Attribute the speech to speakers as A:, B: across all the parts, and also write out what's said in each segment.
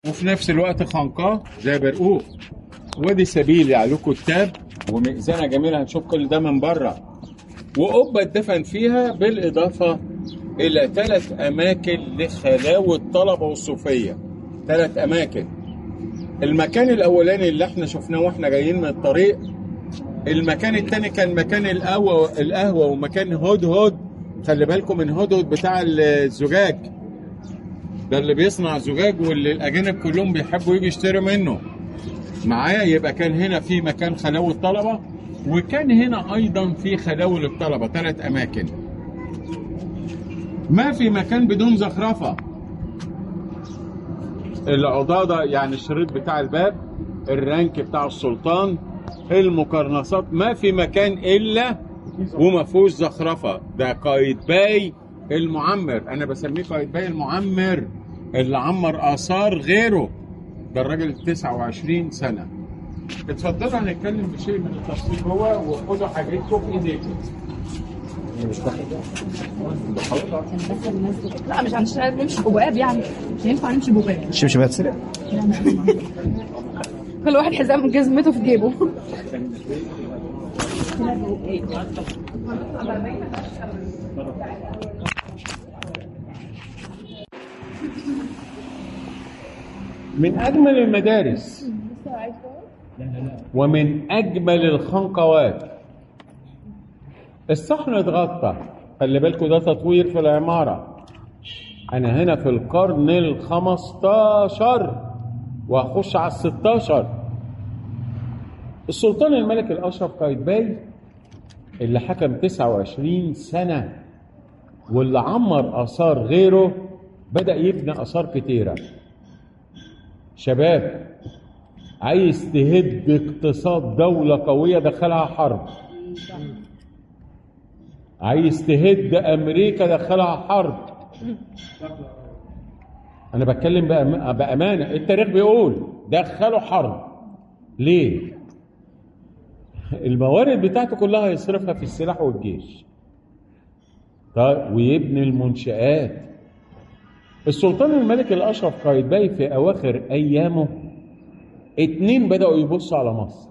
A: وفي نفس الوقت خنقاه زي برقوق. وادي سبيل عليكم كتاب ومئذنه جميله، هنشوف كل ده من بره. وقبه اتدفن فيها بالاضافه الى 3 اماكن لخلاوه الطلبه والصوفيه. 3 اماكن. المكان الاولاني اللي احنا شفناه واحنا جايين من الطريق. المكان الثاني كان مكان القهوه ومكان هدهد. خلي بالكم من هدهد بتاع الزجاج، ده اللي بيصنع زجاج واللي الاجانب كلهم بيحبوا يجي يشتروا منه معايا. يبقى كان هنا في مكان خلاوي الطلبه، وكان هنا ايضا في خلاوي للطلبه. 3 اماكن. ما في مكان بدون زخرفه. العضاده يعني الشريط بتاع الباب، الرانك بتاع السلطان، المقرنصات، ما في مكان الا وما فيهوش زخرفه. ده قايتباي المعمر، انا بسميه قايتباي المعمر اللي عمر اثار غيره. ده الراجل 29 سنه. اتفضلوا هنتكلم بشيء من التفصيل جوه، وخدوا حاجتكم في ايديكم.
B: لا مش هنشتغل نمشي بواب، يعني مش هينفع نمشي بواب.
C: مش هتسرق.
B: كل واحد حزام جزمته في جيبه.
A: من اجمل المدارس ومن اجمل الخنقوات. الصحن اتغطى، خلي بالكم ده تطوير في العماره. انا هنا في القرن ال15 وهخش على ال16. السلطان الملك الاشرف قايتباي اللي حكم 29 سنه واللي عمر اثار غيره، بدا يبني اثار كتيره. شباب، عايز تهد اقتصاد دولة قوية دخلها حرب. عايز تهد أمريكا دخلها حرب. أنا بتكلم بأمانة، التاريخ بيقول دخلوا حرب. ليه؟ الموارد بتاعته كلها يصرفها في السلاح والجيش. طيب ويبني المنشآت. السلطان الملك الأشرف قايتباي في أواخر أيامه 2 بدأوا يبصوا على مصر،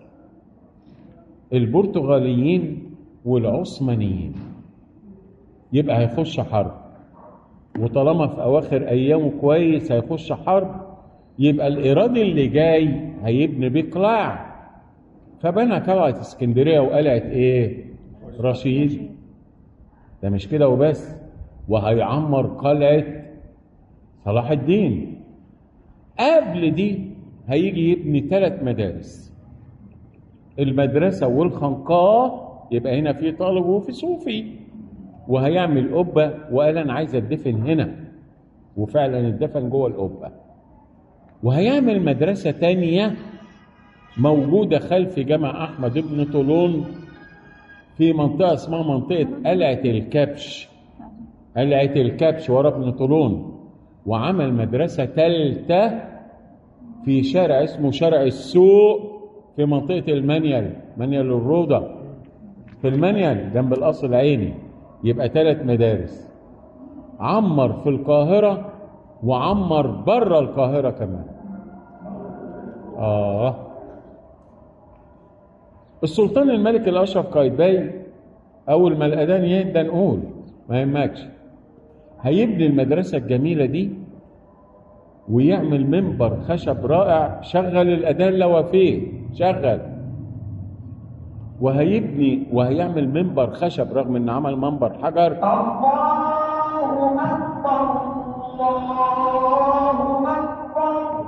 A: البرتغاليين والعثمانيين. يبقى هيخش حرب، وطالما في أواخر أيامه كويس هيخش حرب، يبقى الإيراد اللي جاي هيبني بيه قلاع. فبنى قلعة اسكندرية وقلعة إيه؟ رشيد. ده مش كده وبس، وهيعمر قلعة صلاح الدين. قبل دي هيجي يبني 3 مدارس. المدرسة والخنقاه، يبقى هنا في طالب وفي صوفي. وهيعمل قبة، وقال أنا عايز أدفن هنا، وفعلا اتدفن جوه القبة. وهيعمل مدرسة تانية موجودة خلف جامع أحمد بن طولون في منطقة اسمها منطقة قلعة الكبش. قلعة الكبش ورا ابن طولون. وعمل مدرسة ثالثة في شارع اسمه شارع السوق في منطقة المنيل، منيل الروضة في المنيل جنب القصر العيني. يبقى 3 مدارس. عمر في القاهرة وعمر بره القاهرة كمان. السلطان الملك الأشرف قايتباي أول ما الأذان يهدى نقول ما يهمكش، هيبني المدرسة الجميلة دي ويعمل منبر خشب رائع. شغل الأذان لو فيه شغل. وهيبني وهيعمل منبر خشب رغم ان عمل منبر حجر. الله أكبر الله أكبر.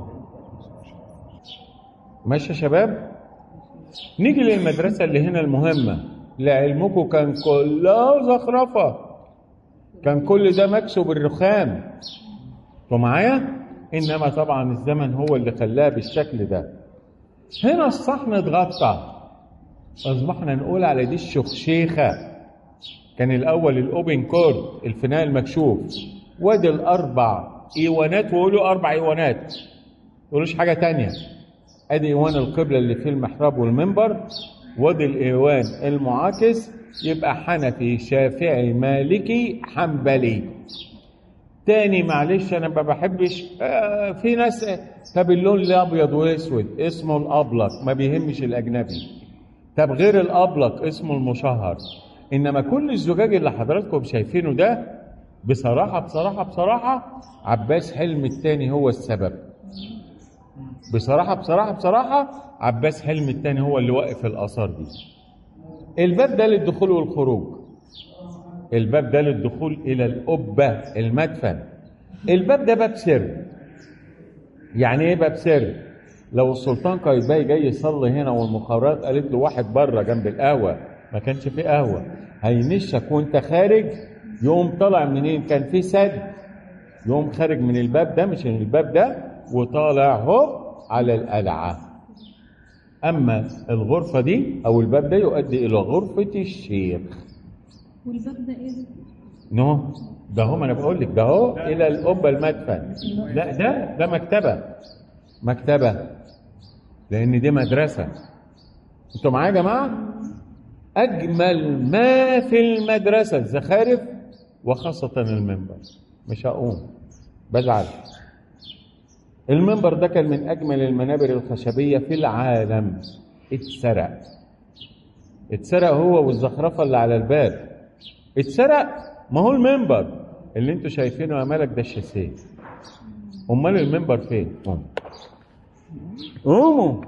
A: ماشي يا شباب. نيجي للمدرسة اللي هنا المهمة. لعلمكم كان كلها زخرفة، كان كل ده مكسو بالرخام. انتوا معايا؟ انما طبعا الزمن هو اللي خلاه بالشكل ده. هنا الصحن اتغطى، اصبحنا نقول على دي الشخشيخه. كان الاول الاوبن كورد، الفناء المكشوف. وادي ال4 ايوانات، وقولوا 4 ايوانات، تقولوش حاجه تانية. ادي ايوان القبله اللي فيه المحراب والمنبر، وادي الايوان المعاكس. يبقى حنفي شافعي مالكي حنبلي. تاني معلش انا ما بحبش في ناس طب اللون الابيض واسود اسمه الابلق ما بيهمش الاجنبي، طب غير الابلق اسمه المشهر. انما كل الزجاج اللي حضراتكم شايفينه ده بصراحه عباس حلمي الثاني هو السبب. بصراحه عباس حلمي الثاني هو اللي وقف الاثار دي. الباب ده للدخول والخروج، الباب ده للدخول الى القبه المدفن. الباب ده باب سر. يعني ايه باب سر؟ لو السلطان قايتباي جاي يصلي هنا والمخابرات قالت له واحد بره جنب القهوه، ما كانش في قهوه، هينشك وانت خارج، يقوم طالع منين؟ كان في سد، يقوم خارج من الباب ده، مش من الباب ده، وطالع هوب على القلعه. اما الغرفه دي او الباب ده يؤدي الى غرفه الشيخ.
B: والباب ده ايه؟
A: نو ده هو، ما انا بقول لك ده هو الى القبه المدفن. لا ده مكتبه لان دي مدرسه. انتوا معايا يا جماعه؟ اجمل ما في المدرسه الزخارف وخاصه المنبر. مش هقوم بزعل. المنبر ده كان من اجمل المنابر الخشبيه في العالم. اتسرق هو والزخرفه اللي على الباب. اتسرق. ما هو المنبر اللي انتوا شايفينه يا ملك ده الشاسيه. امال المنبر فين؟ قوموا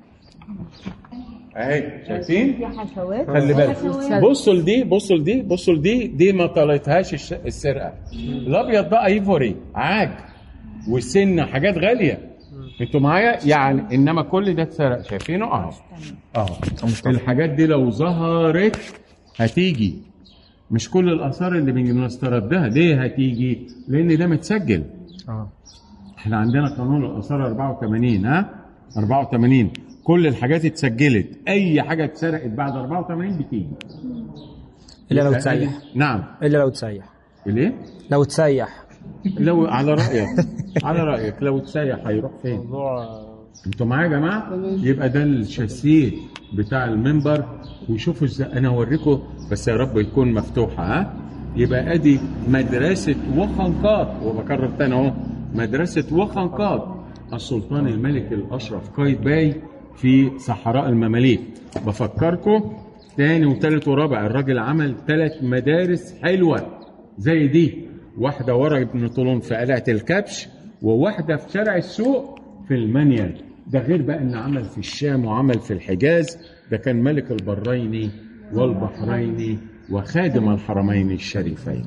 A: اهي شايفين؟
B: في حشوات.
A: خلي بالك، بصوا لدي دي ما طلعتهاش السرقه. الابيض ده ايفوري عاج والسن حاجات غاليه. انتوا معايا يعني؟ انما كل ده اتسرق. شايفينه اهو الحاجات دي لو ظهرت هتيجي. مش كل الاثار اللي بنستردها ليه هتيجي؟ لان ده متسجل. احنا عندنا قانون الاثار 84 84 كل الحاجات اتسجلت. اي حاجه اتسرقت بعد 84 بتيجي.
C: الا لو تسيح.
A: نعم
C: الا لو تسيح.
A: ليه؟
C: لو تسيح.
A: لو على رايك لو تسيح هيروح فين؟ انتوا معايا يا جماعه؟ يبقى ده الشاسيه بتاع المنبر. وشوفوا ازاي انا اوريكم بس يا رب يكون مفتوحه. يبقى ادي مدرسه وخنقاط، وبكرر تاني اهو مدرسه وخنقاط السلطان الملك الاشرف قايتباي في صحراء المماليك. بفكركم تاني وتالت ورابع، الراجل عمل 3 مدارس حلوه زي دي، واحده ورا ابن طولون في قلعه الكبش، وواحده في شارع السوق في المنيل. ده غير بقى ان عمل في الشام وعمل في الحجاز. ده كان ملك البرين والبحرين وخادم الحرمين الشريفين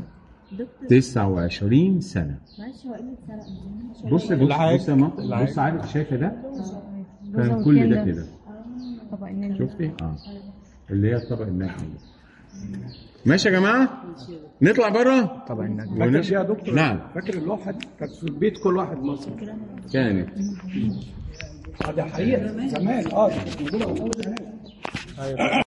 A: 29 سنه. بص عارف شايفه ده؟ كان كل ده كده. شفتي؟ اللي هي الطبق الناحية. ماشي يا جماعه؟ نطلع بره؟
C: طبعا النجم.
D: فاكر يا دكتور؟
A: نعم.
D: فاكر اللوحه دي كانت في البيت كل واحد مصري.
A: كانت.
D: ده حقيقه زمان. كانت موجوده زمان.